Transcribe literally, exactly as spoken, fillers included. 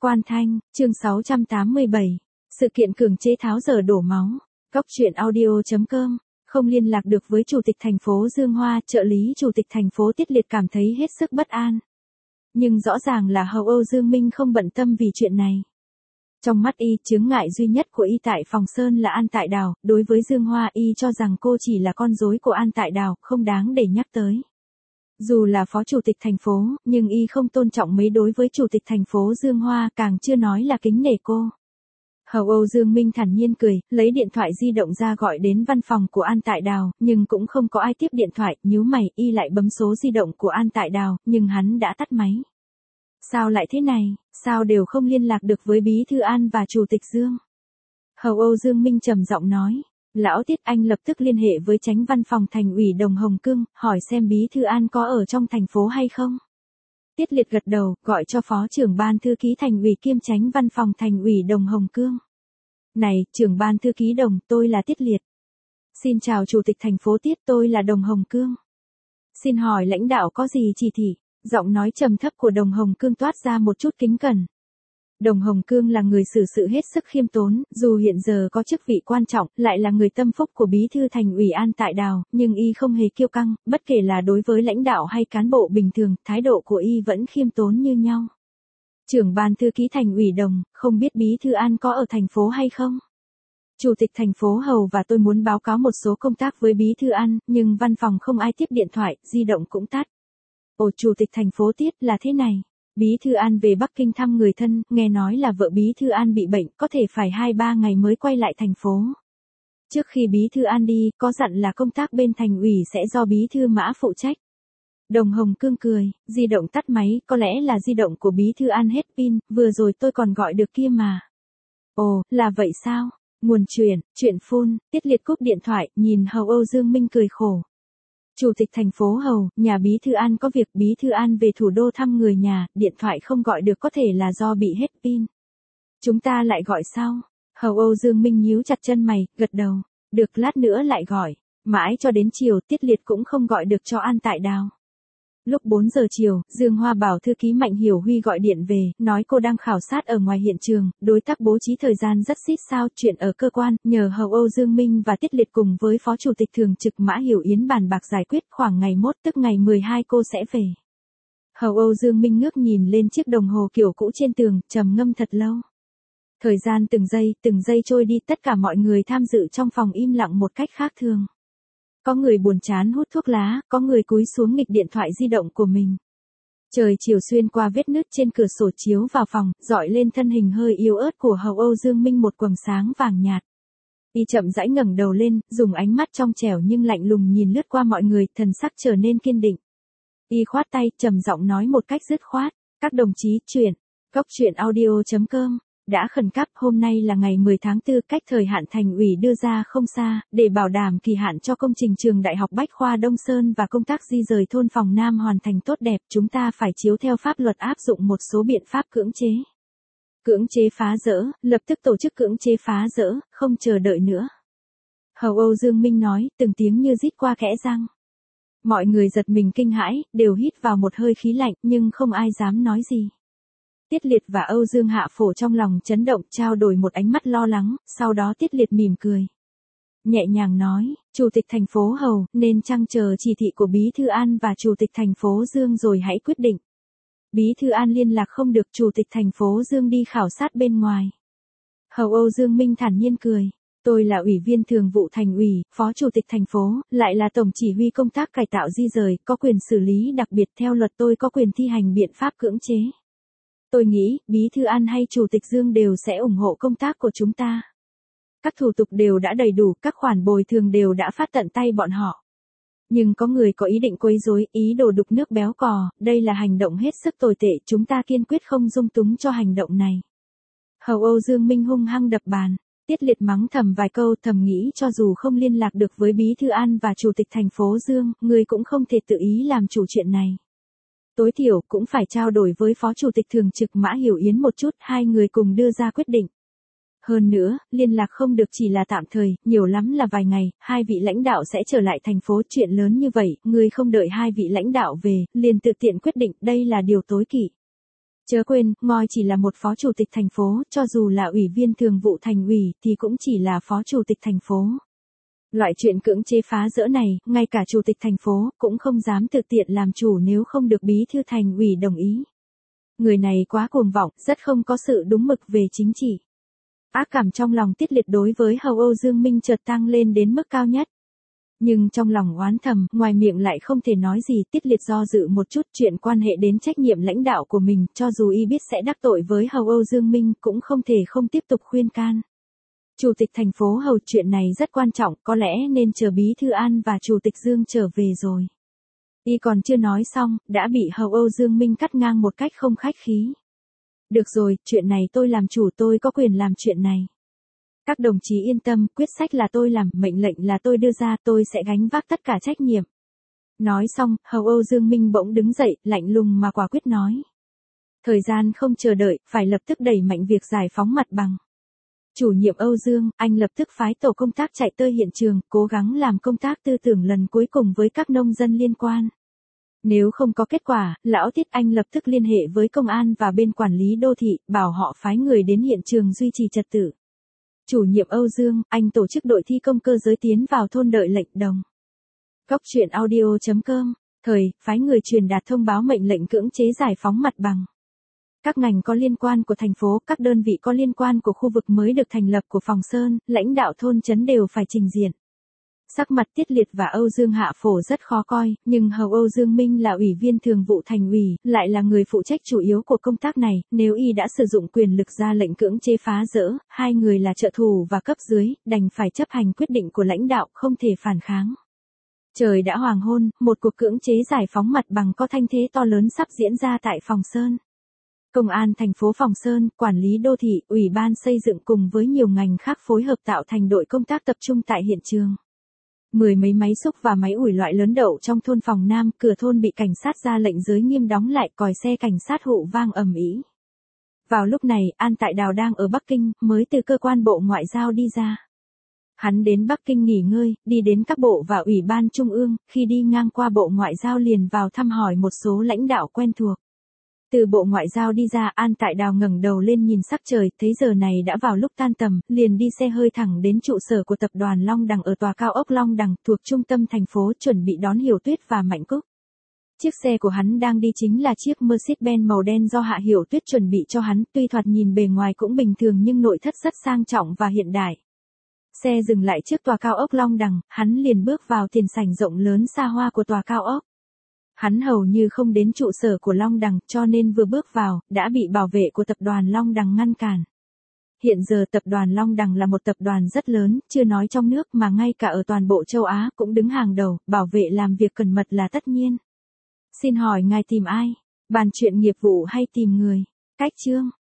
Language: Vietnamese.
Quan Thanh, chương sáu trăm tám mươi bảy. Sự kiện cưỡng chế tháo dỡ đổ máu. Góc truyện audio chấm com. Không liên lạc được với Chủ tịch thành phố Dương Hoa, trợ lý Chủ tịch thành phố Tiết Liệt cảm thấy hết sức bất an. Nhưng rõ ràng là Hầu Âu Dương Minh không bận tâm vì chuyện này. Trong mắt y, chướng ngại duy nhất của y tại Phòng Sơn là An Tại Đào, đối với Dương Hoa y cho rằng cô chỉ là con rối của An Tại Đào, không đáng để nhắc tới. Dù là phó chủ tịch thành phố, nhưng y không tôn trọng mấy đối với chủ tịch thành phố Dương Hoa, càng chưa nói là kính nể cô. Hầu Âu Dương Minh thản nhiên cười, lấy điện thoại di động ra gọi đến văn phòng của An Tại Đào, nhưng cũng không có ai tiếp điện thoại, nhíu mày, y lại bấm số di động của An Tại Đào, nhưng hắn đã tắt máy. Sao lại thế này, sao đều không liên lạc được với Bí Thư An và Chủ tịch Dương? Hầu Âu Dương Minh trầm giọng nói. Lão Tiết, anh lập tức liên hệ với Chánh Văn phòng Thành ủy Đồng Hồng Cương, hỏi xem Bí Thư An có ở trong thành phố hay không. Tiết Liệt gật đầu, gọi cho Phó trưởng ban thư ký Thành ủy kiêm Chánh Văn phòng Thành ủy Đồng Hồng Cương. Này, trưởng ban thư ký Đồng, tôi là Tiết Liệt. Xin chào Chủ tịch thành phố Tiết, tôi là Đồng Hồng Cương. Xin hỏi lãnh đạo có gì chỉ thị? Giọng nói trầm thấp của Đồng Hồng Cương toát ra một chút kính cẩn. Đồng Hồng Cương là người xử sự hết sức khiêm tốn, dù hiện giờ có chức vị quan trọng, lại là người tâm phúc của Bí thư Thành ủy An Tại Đào, nhưng y không hề kiêu căng, bất kể là đối với lãnh đạo hay cán bộ bình thường, thái độ của y vẫn khiêm tốn như nhau. Trưởng ban thư ký Thành ủy Đồng, không biết Bí thư An có ở thành phố hay không? Chủ tịch thành phố Hầu và tôi muốn báo cáo một số công tác với Bí thư An, nhưng văn phòng không ai tiếp điện thoại, di động cũng tắt. Ồ, Chủ tịch thành phố Tiết, là thế này. Bí Thư An về Bắc Kinh thăm người thân, nghe nói là vợ Bí Thư An bị bệnh, có thể phải hai ba ngày mới quay lại thành phố. Trước khi Bí Thư An đi, có dặn là công tác bên thành ủy sẽ do Bí Thư Mã phụ trách. Đồng Hồng Cương cười, di động tắt máy, có lẽ là di động của Bí Thư An hết pin, vừa rồi tôi còn gọi được kia mà. Ồ, là vậy sao? Nguồn truyền, chuyện phun, Tiết Liệt cúp điện thoại, nhìn Hầu Âu Dương Minh cười khổ. Chủ tịch thành phố Hầu, nhà Bí Thư An có việc, Bí Thư An về thủ đô thăm người nhà, điện thoại không gọi được có thể là do bị hết pin. Chúng ta lại gọi sau. Hầu Âu Dương Minh nhíu chặt chân mày, gật đầu. Được, lát nữa lại gọi. Mãi cho đến chiều, Tiết Liệt cũng không gọi được cho An Tại Đào. Lúc bốn giờ chiều, Dương Hoa bảo thư ký Mạnh Hiểu Huy gọi điện về, nói cô đang khảo sát ở ngoài hiện trường, đối tác bố trí thời gian rất xít sao, chuyện ở cơ quan, nhờ Hầu Âu Dương Minh và Tiết Liệt cùng với Phó Chủ tịch Thường trực Mã Hiểu Yến bàn bạc giải quyết, khoảng ngày mốt tức ngày mười hai cô sẽ về. Hầu Âu Dương Minh ngước nhìn lên chiếc đồng hồ kiểu cũ trên tường, trầm ngâm thật lâu. Thời gian từng giây, từng giây trôi đi, tất cả mọi người tham dự trong phòng im lặng một cách khác thường. Có người buồn chán hút thuốc lá, có người cúi xuống nghịch điện thoại di động của mình. Trời chiều xuyên qua vết nứt trên cửa sổ chiếu vào phòng, dọi lên thân hình hơi yếu ớt của Hầu Âu Dương Minh một quầng sáng vàng nhạt. Y chậm rãi ngẩng đầu lên, dùng ánh mắt trong trẻo nhưng lạnh lùng nhìn lướt qua mọi người, thần sắc trở nên kiên định. Y khoát tay, trầm giọng nói một cách dứt khoát, các đồng chí, chuyện, góc truyện audio chấm com. Đã khẩn cấp, hôm nay là ngày mười tháng tư, cách thời hạn thành ủy đưa ra không xa, để bảo đảm kỳ hạn cho công trình trường Đại học Bách khoa Đông Sơn và công tác di rời thôn Phòng Nam hoàn thành tốt đẹp, chúng ta phải chiếu theo pháp luật áp dụng một số biện pháp cưỡng chế. Cưỡng chế phá dỡ, lập tức tổ chức cưỡng chế phá dỡ, không chờ đợi nữa. Hầu Âu Dương Minh nói, từng tiếng như rít qua kẽ răng. Mọi người giật mình kinh hãi, đều hít vào một hơi khí lạnh, nhưng không ai dám nói gì. Tiết Liệt và Âu Dương Hạ Phổ trong lòng chấn động, trao đổi một ánh mắt lo lắng, sau đó Tiết Liệt mỉm cười. Nhẹ nhàng nói, Chủ tịch thành phố Hầu, nên chăng chờ chỉ thị của Bí Thư An và Chủ tịch thành phố Dương rồi hãy quyết định. Bí Thư An liên lạc không được, Chủ tịch thành phố Dương đi khảo sát bên ngoài. Hầu Âu Dương Minh thản nhiên cười. Tôi là Ủy viên Thường vụ Thành ủy, Phó Chủ tịch thành phố, lại là Tổng chỉ huy công tác cải tạo di rời, có quyền xử lý đặc biệt, theo luật tôi có quyền thi hành biện pháp cưỡng chế. Tôi nghĩ, Bí Thư An hay Chủ tịch Dương đều sẽ ủng hộ công tác của chúng ta. Các thủ tục đều đã đầy đủ, các khoản bồi thường đều đã phát tận tay bọn họ. Nhưng có người có ý định quấy rối, ý đồ đục nước béo cò, đây là hành động hết sức tồi tệ, chúng ta kiên quyết không dung túng cho hành động này. Hầu Âu Dương Minh hung hăng đập bàn, Tiết Liệt mắng thầm vài câu, thầm nghĩ cho dù không liên lạc được với Bí Thư An và Chủ tịch thành phố Dương, người cũng không thể tự ý làm chủ chuyện này. Tối thiểu cũng phải trao đổi với Phó Chủ tịch Thường trực Mã Hiểu Yến một chút, hai người cùng đưa ra quyết định. Hơn nữa, liên lạc không được chỉ là tạm thời, nhiều lắm là vài ngày, hai vị lãnh đạo sẽ trở lại thành phố, chuyện lớn như vậy, người không đợi hai vị lãnh đạo về, liền tự tiện quyết định, đây là điều tối kỵ. Chớ quên, ngoi chỉ là một phó chủ tịch thành phố, cho dù là ủy viên thường vụ thành ủy thì cũng chỉ là phó chủ tịch thành phố. Loại chuyện cưỡng chế phá dỡ này, ngay cả chủ tịch thành phố cũng không dám thực tiện làm chủ nếu không được bí thư thành ủy đồng ý. Người này quá cuồng vọng, rất không có sự đúng mực về chính trị. Ác cảm trong lòng Tiết Liệt đối với hầu Âu Dương Minh chợt tăng lên đến mức cao nhất. Nhưng trong lòng oán thầm, ngoài miệng lại không thể nói gì. Tiết Liệt do dự một chút, chuyện quan hệ đến trách nhiệm lãnh đạo của mình, cho dù y biết sẽ đắc tội với hầu Âu Dương Minh cũng không thể không tiếp tục khuyên can. Chủ tịch thành phố Hầu, chuyện này rất quan trọng, có lẽ nên chờ bí thư An và chủ tịch Dương trở về rồi. Y còn chưa nói xong, đã bị hầu Âu Dương Minh cắt ngang một cách không khách khí. Được rồi, chuyện này tôi làm chủ, tôi có quyền làm chuyện này. Các đồng chí yên tâm, quyết sách là tôi làm, mệnh lệnh là tôi đưa ra, tôi sẽ gánh vác tất cả trách nhiệm. Nói xong, hầu Âu Dương Minh bỗng đứng dậy, lạnh lùng mà quả quyết nói. Thời gian không chờ đợi, phải lập tức đẩy mạnh việc giải phóng mặt bằng. Chủ nhiệm Âu Dương, anh lập tức phái tổ công tác chạy tới hiện trường, cố gắng làm công tác tư tưởng lần cuối cùng với các nông dân liên quan. Nếu không có kết quả, lão Tiết anh lập tức liên hệ với công an và bên quản lý đô thị, bảo họ phái người đến hiện trường duy trì trật tự. Chủ nhiệm Âu Dương, anh tổ chức đội thi công cơ giới tiến vào thôn đợi lệnh đồng. Góc truyện audio chấm com, thời, phái người truyền đạt thông báo mệnh lệnh cưỡng chế giải phóng mặt bằng. Các ngành có liên quan của thành phố, các đơn vị có liên quan của khu vực mới được thành lập của Phòng Sơn, lãnh đạo thôn trấn đều phải trình diện. Sắc mặt Tiết Liệt và Âu Dương Hạ Phổ rất khó coi, nhưng hầu Âu Dương Minh là ủy viên thường vụ thành ủy, lại là người phụ trách chủ yếu của công tác này, nếu y đã sử dụng quyền lực ra lệnh cưỡng chế phá dỡ, hai người là trợ thủ và cấp dưới, đành phải chấp hành quyết định của lãnh đạo, không thể phản kháng. Trời đã hoàng hôn, một cuộc cưỡng chế giải phóng mặt bằng có thanh thế to lớn sắp diễn ra tại Phòng Sơn. Công an thành phố Phòng Sơn, quản lý đô thị, ủy ban xây dựng cùng với nhiều ngành khác phối hợp tạo thành đội công tác tập trung tại hiện trường. Mười mấy máy xúc và máy ủi loại lớn đậu trong thôn Phòng Nam, cửa thôn bị cảnh sát ra lệnh giới nghiêm đóng lại, còi xe cảnh sát hụ vang ầm ĩ. Vào lúc này, An Tại Đào đang ở Bắc Kinh, mới từ cơ quan Bộ Ngoại giao đi ra. Hắn đến Bắc Kinh nghỉ ngơi, đi đến các bộ và ủy ban trung ương, khi đi ngang qua Bộ Ngoại giao liền vào thăm hỏi một số lãnh đạo quen thuộc. Từ Bộ Ngoại giao đi ra, An Tại Đào ngẩng đầu lên nhìn sắc trời, thấy giờ này đã vào lúc tan tầm, liền đi xe hơi thẳng đến trụ sở của tập đoàn Long Đằng ở tòa cao ốc Long Đằng, thuộc trung tâm thành phố, chuẩn bị đón Hiểu Tuyết và Mạnh Cúc. Chiếc xe của hắn đang đi chính là chiếc Mercedes-Benz màu đen do Hạ Hiểu Tuyết chuẩn bị cho hắn, tuy thoạt nhìn bề ngoài cũng bình thường nhưng nội thất rất sang trọng và hiện đại. Xe dừng lại trước tòa cao ốc Long Đằng, hắn liền bước vào tiền sảnh rộng lớn xa hoa của tòa cao ốc. Hắn hầu như không đến trụ sở của Long Đằng, cho nên vừa bước vào, đã bị bảo vệ của tập đoàn Long Đằng ngăn cản. Hiện giờ tập đoàn Long Đằng là một tập đoàn rất lớn, chưa nói trong nước mà ngay cả ở toàn bộ châu Á cũng đứng hàng đầu, bảo vệ làm việc cẩn mật là tất nhiên. Xin hỏi ngài tìm ai? Bàn chuyện nghiệp vụ hay tìm người? Cách chương.